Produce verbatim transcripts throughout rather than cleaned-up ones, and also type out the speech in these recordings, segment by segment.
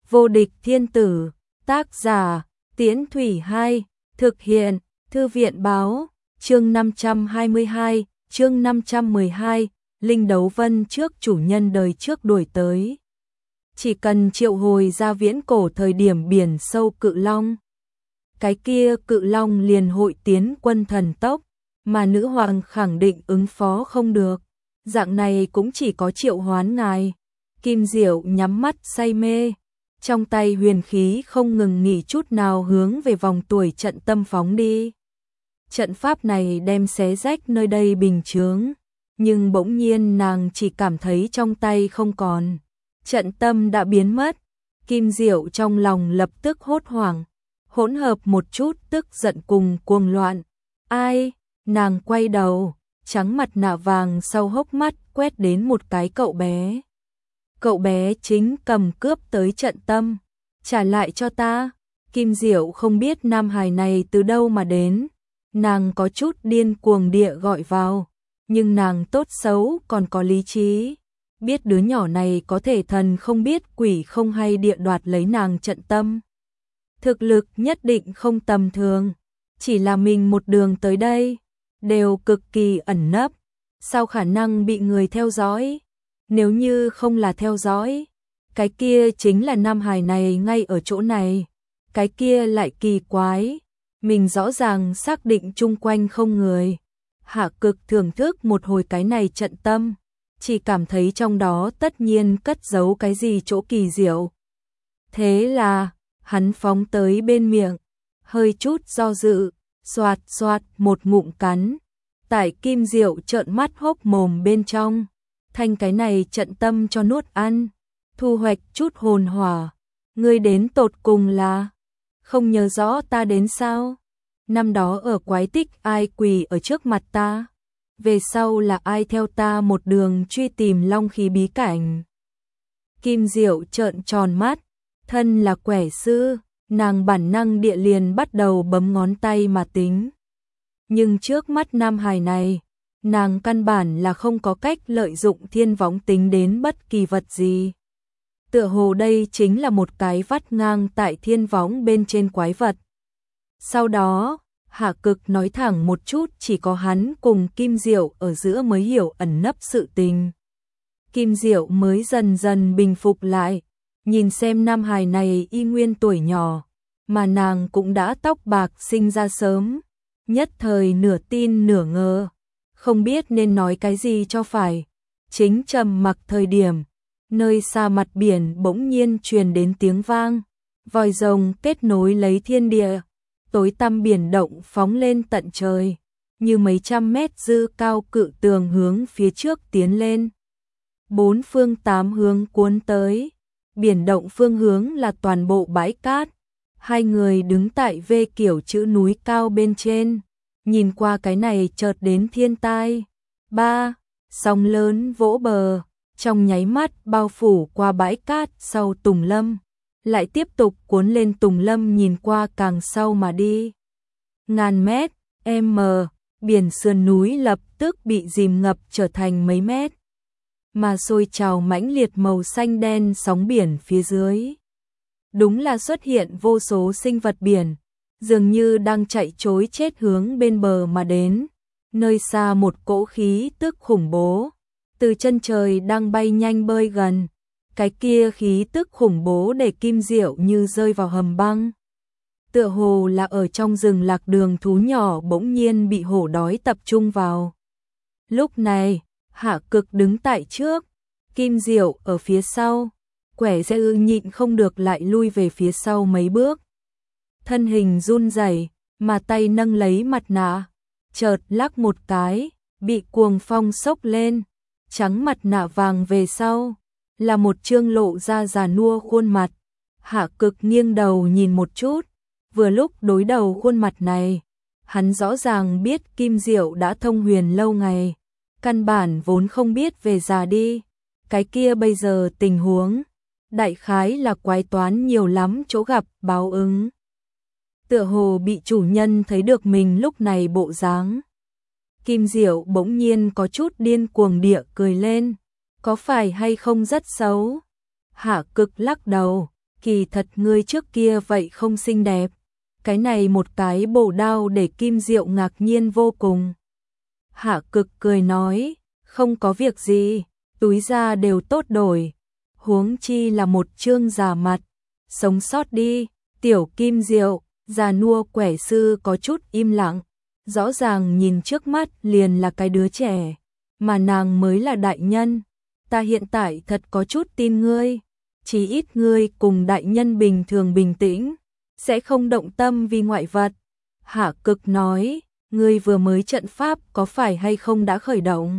Vô địch thiên tử, tác giả, Tiễn Thủy Hai, thực hiện, Thư viện báo, chương năm trăm hai mươi hai, chương năm trăm mười hai, Linh Đấu Vân trước chủ nhân đời trước đuổi tới. Chỉ cần triệu hồi ra viễn cổ thời điểm biển sâu cự long. Cái kia cự long liền hội tiến quân thần tốc, mà nữ hoàng khẳng định ứng phó không được. Dạng này cũng chỉ có triệu hoán ngài. Kim Diệu nhắm mắt say mê, trong tay huyền khí không ngừng nghỉ chút nào hướng về vòng tuổi trận tâm phóng đi. Trận pháp này đem xé rách nơi đây bình chướng, nhưng bỗng nhiên nàng chỉ cảm thấy trong tay không còn. Trận tâm đã biến mất, Kim Diệu trong lòng lập tức hốt hoảng, hỗn hợp một chút tức giận cùng cuồng loạn. Ai? Nàng quay đầu, trắng mặt nạ vàng sau hốc mắt quét đến một cái cậu bé. Cậu bé chính cầm cướp tới trận tâm, trả lại cho ta. Kim Diệu không biết nam hài này từ đâu mà đến, nàng có chút điên cuồng địa gọi vào, nhưng nàng tốt xấu còn có lý trí, biết đứa nhỏ này có thể thần không biết quỷ không hay địa đoạt lấy nàng trận tâm. Thực lực nhất định không tầm thường, chỉ là mình một đường tới đây, đều cực kỳ ẩn nấp, sao khả năng bị người theo dõi? Nếu như không là theo dõi, cái kia chính là nam hài này ngay ở chỗ này, cái kia lại kỳ quái, mình rõ ràng xác định chung quanh không người. Hạ Cực thưởng thức một hồi cái này trận tâm, chỉ cảm thấy trong đó tất nhiên cất giấu cái gì chỗ kỳ diệu. Thế là, hắn phóng tới bên miệng, hơi chút do dự, xoạt xoạt một ngụm cắn, tại Kim Diệu trợn mắt hốc mồm bên trong, thanh cái này trận tâm cho nuốt ăn, thu hoạch chút hồn hỏa. Ngươi đến tột cùng là không nhớ rõ ta đến sao? Năm đó ở quái tích ai quỳ ở trước mặt ta? Về sau là ai theo ta một đường truy tìm long khí bí cảnh? Kim Diệu trợn tròn mắt, thân là quẻ sư, nàng bản năng địa liền bắt đầu bấm ngón tay mà tính. Nhưng trước mắt nam hài này, nàng căn bản là không có cách lợi dụng thiên võng tính đến bất kỳ vật gì. Tựa hồ đây chính là một cái vắt ngang tại thiên võng bên trên quái vật. Sau đó, Hạ Cực nói thẳng một chút, chỉ có hắn cùng Kim Diệu ở giữa mới hiểu ẩn nấp sự tình. Kim Diệu mới dần dần bình phục lại, nhìn xem nam hài này y nguyên tuổi nhỏ, mà nàng cũng đã tóc bạc sinh ra sớm, nhất thời nửa tin nửa ngờ, không biết nên nói cái gì cho phải. Chính trầm mặc thời điểm, nơi xa mặt biển bỗng nhiên truyền đến tiếng vang, vòi rồng kết nối lấy thiên địa, tối tăm biển động phóng lên tận trời, như mấy trăm mét dư cao cự tường hướng phía trước tiến lên. Bốn phương tám hướng cuốn tới, biển động phương hướng là toàn bộ bãi cát. Hai người đứng tại V kiểu chữ núi cao bên trên, nhìn qua cái này chợt đến thiên tai. Ba, sóng lớn vỗ bờ, trong nháy mắt bao phủ qua bãi cát sau Tùng Lâm, lại tiếp tục cuốn lên Tùng Lâm, nhìn qua càng sau mà đi. Ngàn mét, m, biển sườn núi lập tức bị dìm ngập trở thành mấy mét, mà sôi trào mãnh liệt màu xanh đen sóng biển phía dưới. Đúng là xuất hiện vô số sinh vật biển, dường như đang chạy trối chết hướng bên bờ mà đến. Nơi xa một cỗ khí tức khủng bố, từ chân trời đang bay nhanh bơi gần. Cái kia khí tức khủng bố để Kim Diệu như rơi vào hầm băng. Tựa hồ là ở trong rừng lạc đường thú nhỏ bỗng nhiên bị hổ đói tập trung vào. Lúc này, Hạ Cực đứng tại trước, Kim Diệu ở phía sau, quẻ sẽ ư nhịn không được lại lui về phía sau mấy bước. Thân hình run rẩy, mà tay nâng lấy mặt nạ, chợt lắc một cái, bị cuồng phong sốc lên, trắng mặt nạ vàng về sau, là một trương lộ ra già nua khuôn mặt. Hạ Cực nghiêng đầu nhìn một chút, vừa lúc đối đầu khuôn mặt này, hắn rõ ràng biết Kim Diệu đã thông huyền lâu ngày, căn bản vốn không biết về già đi. Cái kia bây giờ tình huống, đại khái là quái toán nhiều lắm chỗ gặp báo ứng. Tựa hồ bị chủ nhân thấy được mình lúc này bộ dáng. Kim Diệu bỗng nhiên có chút điên cuồng địa cười lên, có phải hay không rất xấu? Hạ Cực lắc đầu, kỳ thật ngươi trước kia vậy không xinh đẹp. Cái này một cái bổ đao để Kim Diệu ngạc nhiên vô cùng. Hạ Cực cười nói, không có việc gì, túi da đều tốt đổi, huống chi là một trương già mặt, sống sót đi. Tiểu Kim Diệu, già nua quẻ sư có chút im lặng, rõ ràng nhìn trước mắt liền là cái đứa trẻ, mà nàng mới là đại nhân. Ta hiện tại thật có chút tin ngươi, chỉ ít ngươi cùng đại nhân bình thường bình tĩnh, sẽ không động tâm vì ngoại vật. Hạ Cực nói, ngươi vừa mới trận pháp có phải hay không đã khởi động?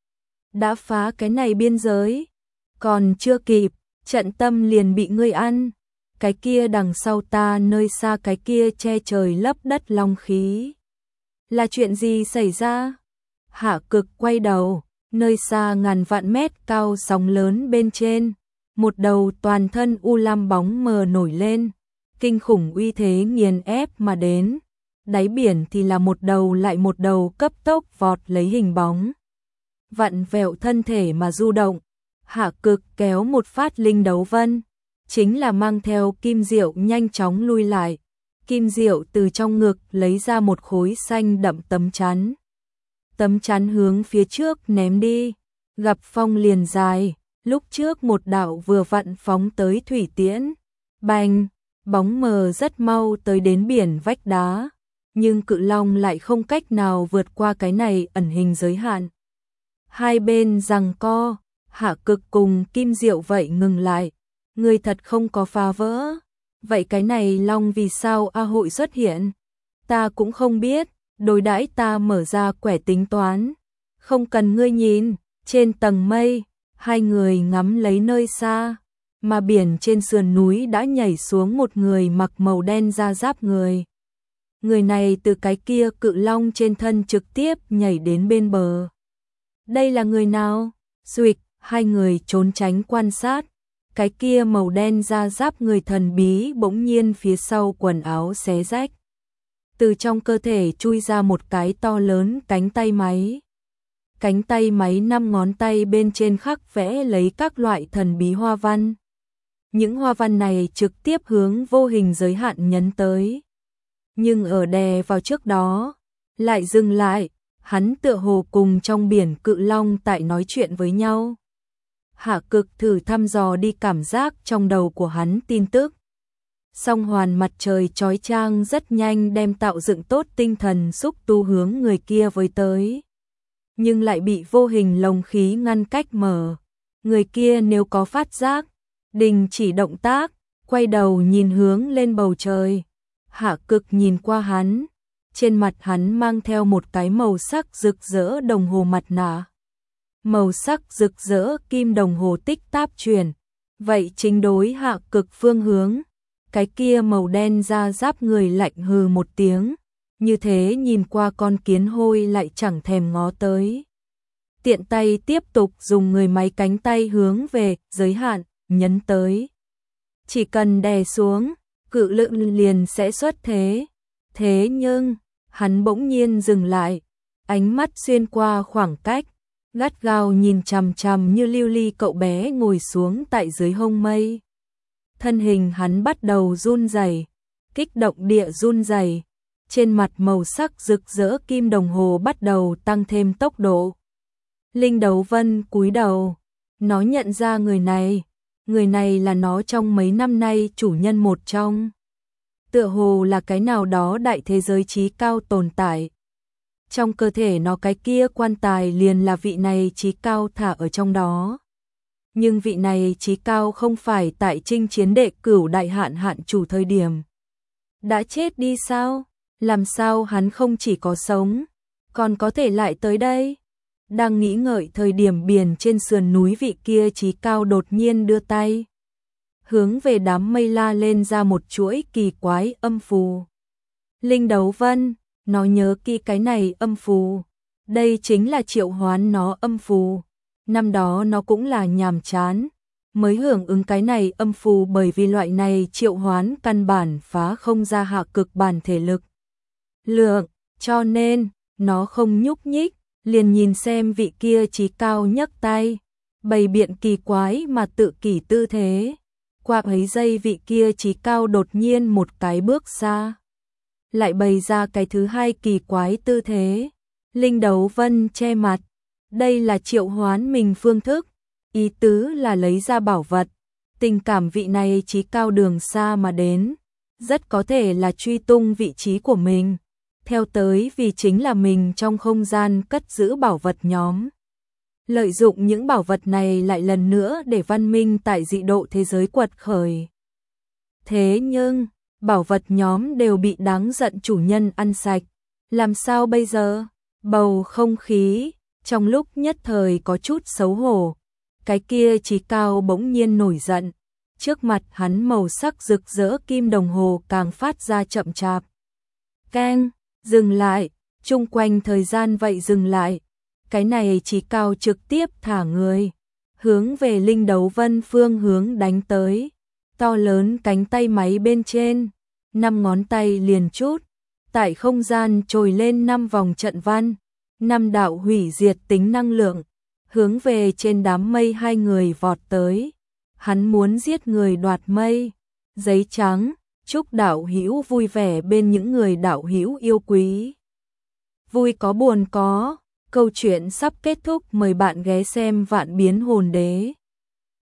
Đã phá cái này biên giới, còn chưa kịp, trận tâm liền bị ngươi ăn. Cái kia đằng sau ta nơi xa cái kia che trời lấp đất long khí. Là chuyện gì xảy ra? Hạ Cực quay đầu, nơi xa ngàn vạn mét cao sóng lớn bên trên, một đầu toàn thân u lam bóng mờ nổi lên, kinh khủng uy thế nghiền ép mà đến. Đáy biển thì là một đầu lại một đầu cấp tốc vọt lấy hình bóng, vặn vẹo thân thể mà du động. Hạ Cực kéo một phát linh đấu vân, chính là mang theo Kim Diệu nhanh chóng lui lại. Kim Diệu từ trong ngực lấy ra một khối xanh đậm tấm chắn. Tấm chắn hướng phía trước ném đi, gặp phong liền dài, lúc trước một đạo vừa vặn phóng tới thủy tiễn. Bành, bóng mờ rất mau tới đến biển vách đá, nhưng cự long lại không cách nào vượt qua cái này ẩn hình giới hạn. Hai bên giằng co, Hạ Cực cùng Kim Diệu vậy ngừng lại. Người thật không có phá vỡ. Vậy cái này long vì sao A hội xuất hiện? Ta cũng không biết, đối đãi ta mở ra quẻ tính toán. Không cần ngươi nhìn, trên tầng mây, hai người ngắm lấy nơi xa, mà biển trên sườn núi đã nhảy xuống một người mặc màu đen da giáp người. Người này từ cái kia cự long trên thân trực tiếp nhảy đến bên bờ. Đây là người nào? Xuịch, hai người trốn tránh quan sát. Cái kia màu đen da giáp người thần bí bỗng nhiên phía sau quần áo xé rách. Từ trong cơ thể chui ra một cái to lớn cánh tay máy. Cánh tay máy năm ngón tay bên trên khắc vẽ lấy các loại thần bí hoa văn. Những hoa văn này trực tiếp hướng vô hình giới hạn nhấn tới. Nhưng ở đè vào trước đó, lại dừng lại, hắn tựa hồ cùng trong biển cự long tại nói chuyện với nhau. Hạ Cực thử thăm dò đi cảm giác trong đầu của hắn tin tức. Song hoàn mặt trời chói chang rất nhanh đem tạo dựng tốt tinh thần xúc tu hướng người kia với tới. Nhưng lại bị vô hình lồng khí ngăn cách mở. Người kia nếu có phát giác, đình chỉ động tác, quay đầu nhìn hướng lên bầu trời. Hạ Cực nhìn qua hắn, trên mặt hắn mang theo một cái màu sắc rực rỡ đồng hồ mặt nạ. Màu sắc rực rỡ kim đồng hồ tích táp chuyển, vậy chính đối Hạ Cực phương hướng. Cái kia màu đen da giáp người lạnh hừ một tiếng, như thế nhìn qua con kiến hôi lại chẳng thèm ngó tới. Tiện tay tiếp tục dùng người máy cánh tay hướng về giới hạn, nhấn tới. Chỉ cần đè xuống, cự lượng liền sẽ xuất thế. Thế nhưng, hắn bỗng nhiên dừng lại, ánh mắt xuyên qua khoảng cách, gắt gao nhìn chằm chằm như lưu ly cậu bé ngồi xuống tại dưới hông mây. Thân hình hắn bắt đầu run rẩy, kích động địa run rẩy, trên mặt màu sắc rực rỡ kim đồng hồ bắt đầu tăng thêm tốc độ. Linh Đấu Vân cúi đầu, nó nhận ra người này, người này là nó trong mấy năm nay chủ nhân một trong. Tựa hồ là cái nào đó đại thế giới trí cao tồn tại. Trong cơ thể nó cái kia quan tài liền là vị này trí cao thả ở trong đó. Nhưng vị này trí cao không phải tại chinh chiến đệ cửu đại hạn hạn chủ thời điểm. Đã chết đi sao? Làm sao hắn không chỉ có sống, còn có thể lại tới đây? Đang nghĩ ngợi thời điểm biển trên sườn núi vị kia trí cao đột nhiên đưa tay. Hướng về đám mây la lên ra một chuỗi kỳ quái âm phù. Linh Đấu Vân, nó nhớ kỹ cái này âm phù. Đây chính là triệu hoán nó âm phù. Năm đó nó cũng là nhàm chán, mới hưởng ứng cái này âm phù bởi vì loại này triệu hoán căn bản phá không ra Hạ Cực bản thể lực. Lượng, cho nên, nó không nhúc nhích, liền nhìn xem vị kia trí cao nhấc tay, bày biện kỳ quái mà tự kỷ tư thế. Qua ấy giây vị kia trí cao đột nhiên một cái bước ra. Lại bày ra cái thứ hai kỳ quái tư thế. Linh Đấu Vân che mặt. Đây là triệu hoán mình phương thức. Ý tứ là lấy ra bảo vật. Tình cảm vị này trí cao đường xa mà đến. Rất có thể là truy tung vị trí của mình. Theo tới vì chính là mình trong không gian cất giữ bảo vật nhóm. Lợi dụng những bảo vật này lại lần nữa để văn minh tại dị độ thế giới quật khởi. Thế nhưng, bảo vật nhóm đều bị đáng giận chủ nhân ăn sạch. Làm sao bây giờ? Bầu không khí, trong lúc nhất thời có chút xấu hổ. Cái kia trí cao bỗng nhiên nổi giận. Trước mặt hắn màu sắc rực rỡ kim đồng hồ càng phát ra chậm chạp. Keng, dừng lại, chung quanh thời gian vậy dừng lại. Cái này trí cao trực tiếp thả người, hướng về Linh Đấu Vân phương hướng đánh tới. To lớn cánh tay máy bên trên, năm ngón tay liền chút, tại không gian trồi lên năm vòng trận văn, năm đạo hủy diệt tính năng lượng, hướng về trên đám mây hai người vọt tới. Hắn muốn giết người đoạt mây. Giấy trắng, chúc đạo hữu vui vẻ bên những người đạo hữu yêu quý. Vui có buồn có, câu chuyện sắp kết thúc, mời bạn ghé xem Vạn Biến Hồn Đế.